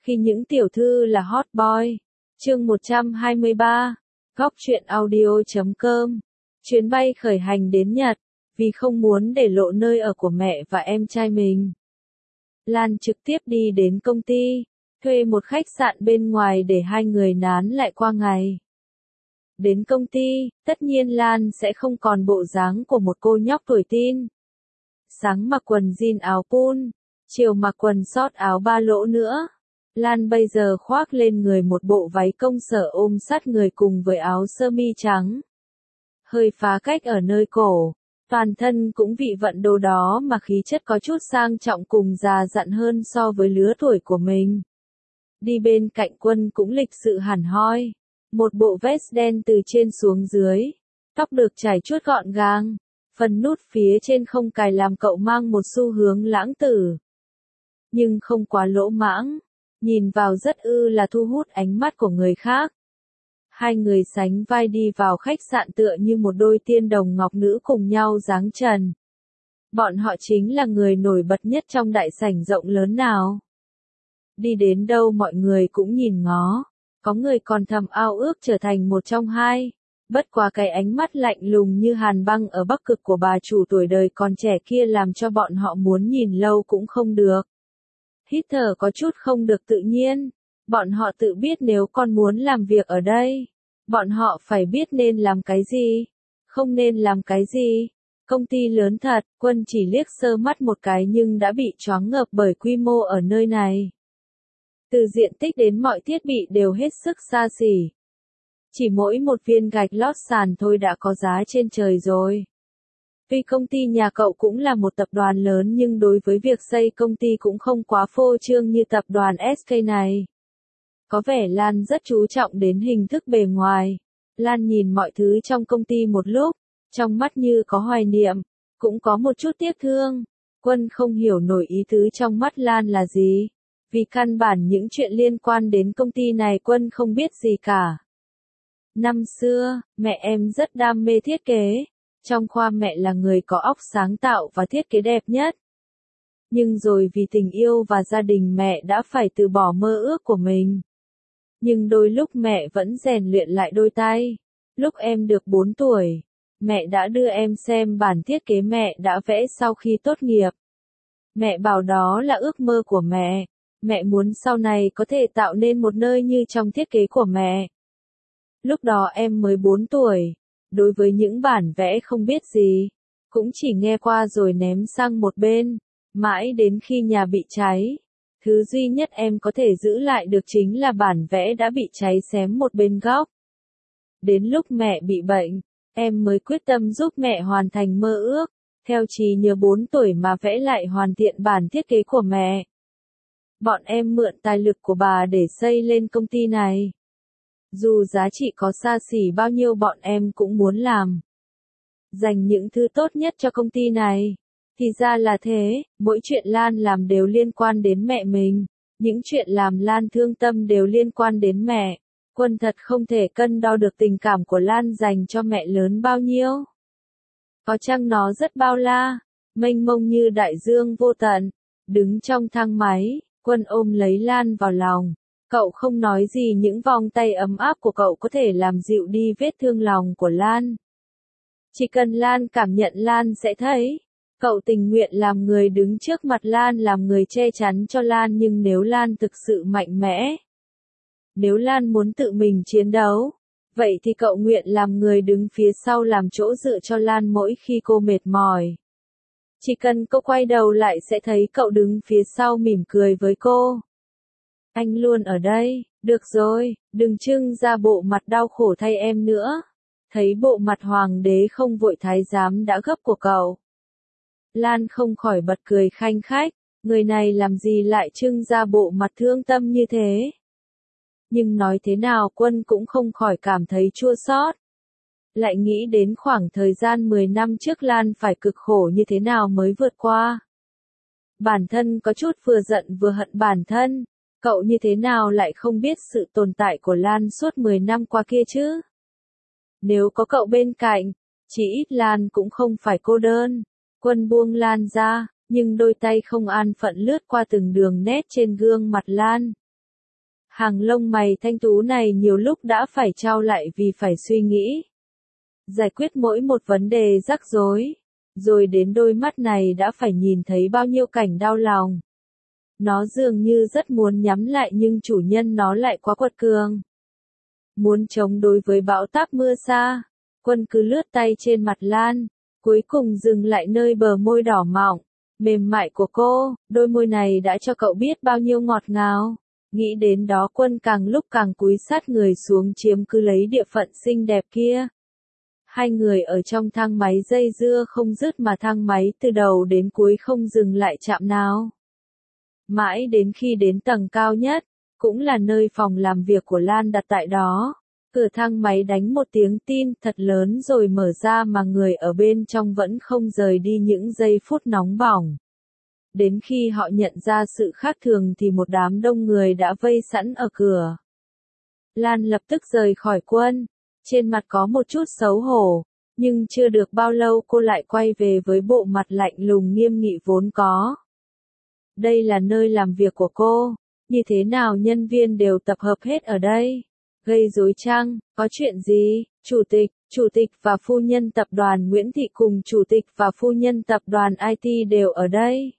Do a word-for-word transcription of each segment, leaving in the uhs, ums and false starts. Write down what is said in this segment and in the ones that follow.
Khi những tiểu thư là hot boy. Chương một trăm hai mươi ba. Góc truyện audio chấm com. Chuyến bay khởi hành đến Nhật. Vì không muốn để lộ nơi ở của mẹ và em trai mình, Lan trực tiếp đi đến công ty, thuê một khách sạn bên ngoài để hai người nán lại qua ngày. Đến công ty, tất nhiên Lan sẽ không còn bộ dáng của một cô nhóc tuổi teen. Sáng mặc quần jean áo pul, chiều mặc quần short áo ba lỗ nữa. Lan bây giờ khoác lên người một bộ váy công sở ôm sát người cùng với áo sơ mi trắng. Hơi phá cách ở nơi cổ, toàn thân cũng vị vận đồ đó mà khí chất có chút sang trọng cùng già dặn hơn so với lứa tuổi của mình. Đi bên cạnh Quân cũng lịch sự hẳn hoi. Một bộ vest đen từ trên xuống dưới, tóc được chải chuốt gọn gàng, phần nút phía trên không cài làm cậu mang một xu hướng lãng tử. Nhưng không quá lỗ mãng, nhìn vào rất ư là thu hút ánh mắt của người khác. Hai người sánh vai đi vào khách sạn tựa như một đôi tiên đồng ngọc nữ cùng nhau dáng trần. Bọn họ chính là người nổi bật nhất trong đại sảnh rộng lớn nào. Đi đến đâu mọi người cũng nhìn ngó. Có người còn thầm ao ước trở thành một trong hai. Bất quá cái ánh mắt lạnh lùng như hàn băng ở Bắc Cực của bà chủ tuổi đời còn trẻ kia làm cho bọn họ muốn nhìn lâu cũng không được. Hít thở có chút không được tự nhiên. Bọn họ tự biết nếu con muốn làm việc ở đây, bọn họ phải biết nên làm cái gì, không nên làm cái gì. Công ty lớn thật, Quân chỉ liếc sơ mắt một cái nhưng đã bị choáng ngợp bởi quy mô ở nơi này. Từ diện tích đến mọi thiết bị đều hết sức xa xỉ. Chỉ mỗi một viên gạch lót sàn thôi đã có giá trên trời rồi. Tuy công ty nhà cậu cũng là một tập đoàn lớn nhưng đối với việc xây công ty cũng không quá phô trương như tập đoàn ét ca này. Có vẻ Lan rất chú trọng đến hình thức bề ngoài. Lan nhìn mọi thứ trong công ty một lúc, trong mắt như có hoài niệm, cũng có một chút tiếc thương. Quân không hiểu nổi ý tứ trong mắt Lan là gì. Vì căn bản những chuyện liên quan đến công ty này Quân không biết gì cả. Năm xưa, mẹ em rất đam mê thiết kế. Trong khoa mẹ là người có óc sáng tạo và thiết kế đẹp nhất. Nhưng rồi vì tình yêu và gia đình mẹ đã phải từ bỏ mơ ước của mình. Nhưng đôi lúc mẹ vẫn rèn luyện lại đôi tay. Lúc em được bốn tuổi, mẹ đã đưa em xem bản thiết kế mẹ đã vẽ sau khi tốt nghiệp. Mẹ bảo đó là ước mơ của mẹ. Mẹ muốn sau này có thể tạo nên một nơi như trong thiết kế của mẹ. Lúc đó em mới bốn tuổi, đối với những bản vẽ không biết gì, cũng chỉ nghe qua rồi ném sang một bên, mãi đến khi nhà bị cháy. Thứ duy nhất em có thể giữ lại được chính là bản vẽ đã bị cháy xém một bên góc. Đến lúc mẹ bị bệnh, em mới quyết tâm giúp mẹ hoàn thành mơ ước, theo trí nhớ bốn tuổi mà vẽ lại hoàn thiện bản thiết kế của mẹ. Bọn em mượn tài lực của bà để xây lên công ty này. Dù giá trị có xa xỉ bao nhiêu bọn em cũng muốn làm. Dành những thứ tốt nhất cho công ty này. Thì ra là thế, mỗi chuyện Lan làm đều liên quan đến mẹ mình. Những chuyện làm Lan thương tâm đều liên quan đến mẹ. Quân thật không thể cân đo được tình cảm của Lan dành cho mẹ lớn bao nhiêu. Có chăng nó rất bao la, mênh mông như đại dương vô tận. Đứng trong thang máy, Quân ôm lấy Lan vào lòng. Cậu không nói gì, những vòng tay ấm áp của cậu có thể làm dịu đi vết thương lòng của Lan. Chỉ cần Lan cảm nhận Lan sẽ thấy. Cậu tình nguyện làm người đứng trước mặt Lan, làm người che chắn cho Lan, nhưng nếu Lan thực sự mạnh mẽ, nếu Lan muốn tự mình chiến đấu, vậy thì cậu nguyện làm người đứng phía sau làm chỗ dựa cho Lan mỗi khi cô mệt mỏi. Chỉ cần cô quay đầu lại sẽ thấy cậu đứng phía sau mỉm cười với cô. Anh luôn ở đây, được rồi, đừng trưng ra bộ mặt đau khổ thay em nữa. Thấy bộ mặt hoàng đế không vội thái giám đã gấp của cậu. Lan không khỏi bật cười khanh khách, người này làm gì lại trưng ra bộ mặt thương tâm như thế. Nhưng nói thế nào Quân cũng không khỏi cảm thấy chua xót. Lại nghĩ đến khoảng thời gian mười năm trước Lan phải cực khổ như thế nào mới vượt qua. Bản thân có chút vừa giận vừa hận bản thân, cậu như thế nào lại không biết sự tồn tại của Lan suốt mười năm qua kia chứ. Nếu có cậu bên cạnh, chỉ ít Lan cũng không phải cô đơn. Quân buông Lan ra, nhưng đôi tay không an phận lướt qua từng đường nét trên gương mặt Lan. Hàng lông mày thanh tú này nhiều lúc đã phải trao lại vì phải suy nghĩ. Giải quyết mỗi một vấn đề rắc rối. Rồi đến đôi mắt này đã phải nhìn thấy bao nhiêu cảnh đau lòng. Nó dường như rất muốn nhắm lại nhưng chủ nhân nó lại quá quật cường. Muốn chống đối với bão táp mưa xa, Quân cứ lướt tay trên mặt Lan, cuối cùng dừng lại nơi bờ môi đỏ mọng, mềm mại của cô, đôi môi này đã cho cậu biết bao nhiêu ngọt ngào. Nghĩ đến đó Quân càng lúc càng cúi sát người xuống chiếm cứ lấy địa phận xinh đẹp kia. Hai người ở trong thang máy dây dưa không dứt mà thang máy từ đầu đến cuối không dừng lại chạm nào. Mãi đến khi đến tầng cao nhất, cũng là nơi phòng làm việc của Lan đặt tại đó. Cửa thang máy đánh một tiếng tin thật lớn rồi mở ra mà người ở bên trong vẫn không rời đi những giây phút nóng bỏng. Đến khi họ nhận ra sự khác thường thì một đám đông người đã vây sẵn ở cửa. Lan lập tức rời khỏi Quân. Trên mặt có một chút xấu hổ, nhưng chưa được bao lâu cô lại quay về với bộ mặt lạnh lùng nghiêm nghị vốn có. Đây là nơi làm việc của cô, như thế nào nhân viên đều tập hợp hết ở đây? Gây rối chăng? Có chuyện gì? Chủ tịch, chủ tịch và phu nhân tập đoàn Nguyễn Thị cùng chủ tịch và phu nhân tập đoàn i tê đều ở đây.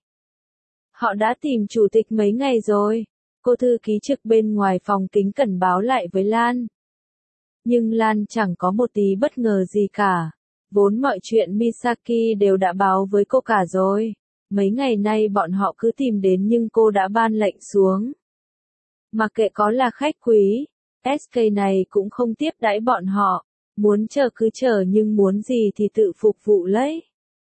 Họ đã tìm chủ tịch mấy ngày rồi. Cô thư ký trực bên ngoài phòng kính cẩn báo lại với Lan. Nhưng Lan chẳng có một tí bất ngờ gì cả. Vốn mọi chuyện Misaki đều đã báo với cô cả rồi. Mấy ngày nay bọn họ cứ tìm đến nhưng cô đã ban lệnh xuống. Mặc kệ có là khách quý, ét ca này cũng không tiếp đãi bọn họ. Muốn chờ cứ chờ nhưng muốn gì thì tự phục vụ lấy.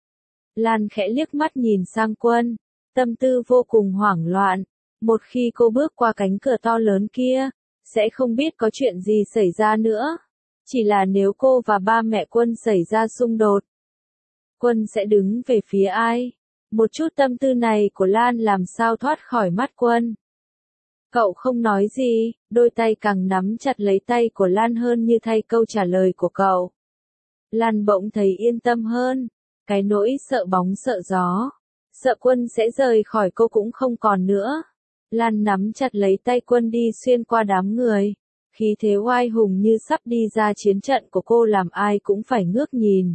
Lan khẽ liếc mắt nhìn sang Quân, tâm tư vô cùng hoảng loạn. Một khi cô bước qua cánh cửa to lớn kia, sẽ không biết có chuyện gì xảy ra nữa. Chỉ là nếu cô và ba mẹ Quân xảy ra xung đột, Quân sẽ đứng về phía ai? Một chút tâm tư này của Lan làm sao thoát khỏi mắt Quân. Cậu không nói gì, đôi tay càng nắm chặt lấy tay của Lan hơn như thay câu trả lời của cậu. Lan bỗng thấy yên tâm hơn, cái nỗi sợ bóng sợ gió, sợ Quân sẽ rời khỏi cô cũng không còn nữa. Lan nắm chặt lấy tay Quân đi xuyên qua đám người, khí thế oai hùng như sắp đi ra chiến trận của cô làm ai cũng phải ngước nhìn.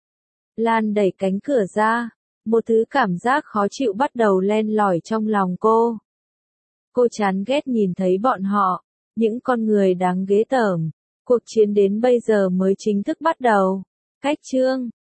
Lan đẩy cánh cửa ra, một thứ cảm giác khó chịu bắt đầu len lỏi trong lòng cô. Cô chán ghét nhìn thấy bọn họ, những con người đáng ghê tởm. Cuộc chiến đến bây giờ mới chính thức bắt đầu. Cách chương